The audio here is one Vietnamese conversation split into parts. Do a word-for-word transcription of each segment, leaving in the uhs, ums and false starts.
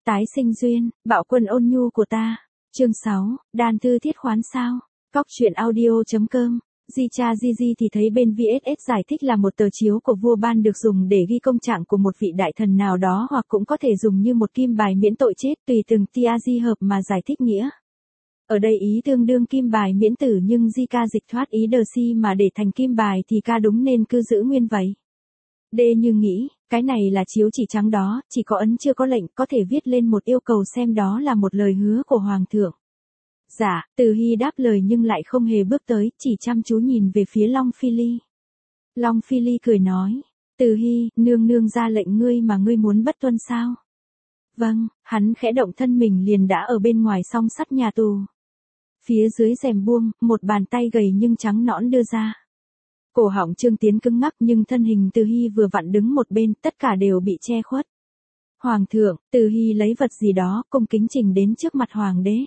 Tái sinh duyên, bạo quân ôn nhu của ta. Chương sáu, đan thư thiết khoán sao? Cóc truyện audio.com. Di cha Di Di thì thấy bên vê ét ét giải thích là một tờ chiếu của vua ban được dùng để ghi công trạng của một vị đại thần nào đó, hoặc cũng có thể dùng như một kim bài miễn tội chết, tùy từng tia di hợp mà giải thích nghĩa. Ở đây ý tương đương kim bài miễn tử, nhưng Di ca dịch thoát ý đờ si mà để thành kim bài thì ca đúng nên cứ giữ nguyên vậy. D như nghĩ, cái này là chiếu chỉ trắng đó, chỉ có ấn chưa có lệnh, có thể viết lên một yêu cầu xem đó là một lời hứa của hoàng thượng. Dạ, Từ Hy đáp lời nhưng lại không hề bước tới, chỉ chăm chú nhìn về phía Long Phi Ly. Long Phi Ly cười nói, Từ Hy, nương nương ra lệnh ngươi mà ngươi muốn bất tuân sao? Vâng, hắn khẽ động thân mình liền đã ở bên ngoài song sắt nhà tù. Phía dưới rèm buông, một bàn tay gầy nhưng trắng nõn đưa ra. Cổ họng Trương Tiến cứng ngắc nhưng thân hình Từ Hy vừa vặn đứng một bên, tất cả đều bị che khuất. Hoàng thượng, Từ Hy lấy vật gì đó, cung kính trình đến trước mặt hoàng đế.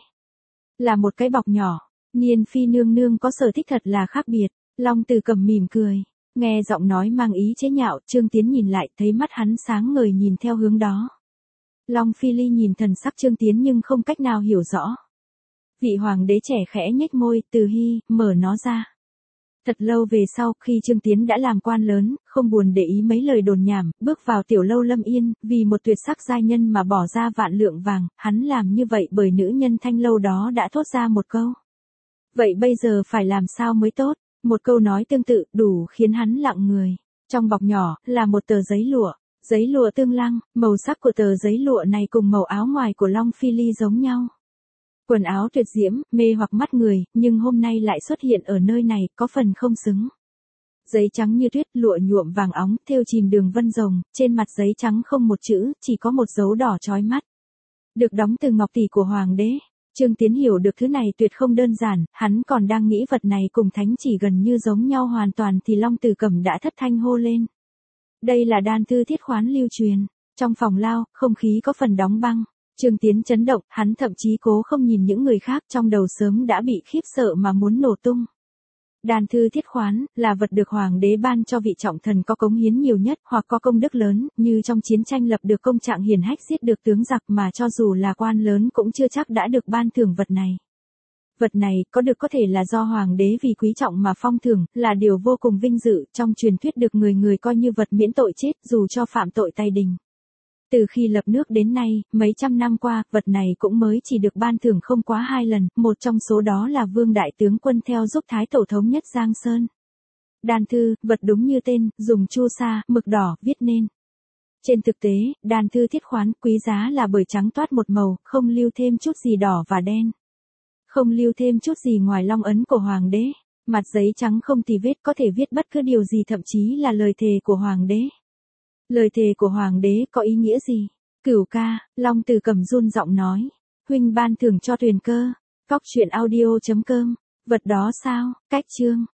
Là một cái bọc nhỏ, Niên Phi nương nương có sở thích thật là khác biệt. Long Từ Cầm mỉm cười, nghe giọng nói mang ý chế nhạo, Trương Tiến nhìn lại thấy mắt hắn sáng ngời nhìn theo hướng đó. Long Phi Ly nhìn thần sắc Trương Tiến nhưng không cách nào hiểu rõ. Vị hoàng đế trẻ khẽ nhếch môi, Từ Hy, mở nó ra. Thật lâu về sau, khi Trương Tiến đã làm quan lớn, không buồn để ý mấy lời đồn nhảm, bước vào tiểu lâu Lâm Yên, vì một tuyệt sắc giai nhân mà bỏ ra vạn lượng vàng, hắn làm như vậy bởi nữ nhân thanh lâu đó đã thốt ra một câu. Vậy bây giờ phải làm sao mới tốt? Một câu nói tương tự, đủ khiến hắn lặng người. Trong bọc nhỏ, là một tờ giấy lụa, giấy lụa tương lăng, màu sắc của tờ giấy lụa này cùng màu áo ngoài của Long Phi Ly giống nhau. Quần áo tuyệt diễm, mê hoặc mắt người, nhưng hôm nay lại xuất hiện ở nơi này, có phần không xứng. Giấy trắng như tuyết, lụa nhuộm vàng óng, thêu chìm đường vân rồng, trên mặt giấy trắng không một chữ, chỉ có một dấu đỏ chói mắt. Được đóng từ ngọc tỷ của hoàng đế. Trương Tiến hiểu được thứ này tuyệt không đơn giản, hắn còn đang nghĩ vật này cùng thánh chỉ gần như giống nhau hoàn toàn thì Long Từ Cầm đã thất thanh hô lên. Đây là đan thư thiết khoán lưu truyền. Trong phòng lao, không khí có phần đóng băng. Trương Tiến chấn động, hắn thậm chí cố không nhìn những người khác, trong đầu sớm đã bị khiếp sợ mà muốn nổ tung. Đan thư thiết khoán, là vật được hoàng đế ban cho vị trọng thần có cống hiến nhiều nhất, hoặc có công đức lớn, như trong chiến tranh lập được công trạng hiển hách giết được tướng giặc, mà cho dù là quan lớn cũng chưa chắc đã được ban thưởng vật này. Vật này, có được có thể là do hoàng đế vì quý trọng mà phong thưởng, là điều vô cùng vinh dự, trong truyền thuyết được người người coi như vật miễn tội chết, dù cho phạm tội tay đình. Từ khi lập nước đến nay, mấy trăm năm qua, vật này cũng mới chỉ được ban thưởng không quá hai lần, một trong số đó là Vương Đại Tướng Quân theo giúp Thái Tổ thống nhất Giang Sơn. Đan thư, vật đúng như tên, dùng chu sa, mực đỏ, viết nên. Trên thực tế, đan thư thiết khoán quý giá là bởi trắng toát một màu, không lưu thêm chút gì đỏ và đen. Không lưu thêm chút gì ngoài long ấn của hoàng đế. Mặt giấy trắng không tì vết, có thể viết bất cứ điều gì, thậm chí là lời thề của hoàng đế. Lời thề của hoàng đế có ý nghĩa gì? Cửu ca, Long Từ Cầm run giọng nói. Huynh ban thưởng cho Tuyền Cơ. Cóc truyện audio.com. Vật đó sao? Cách chương.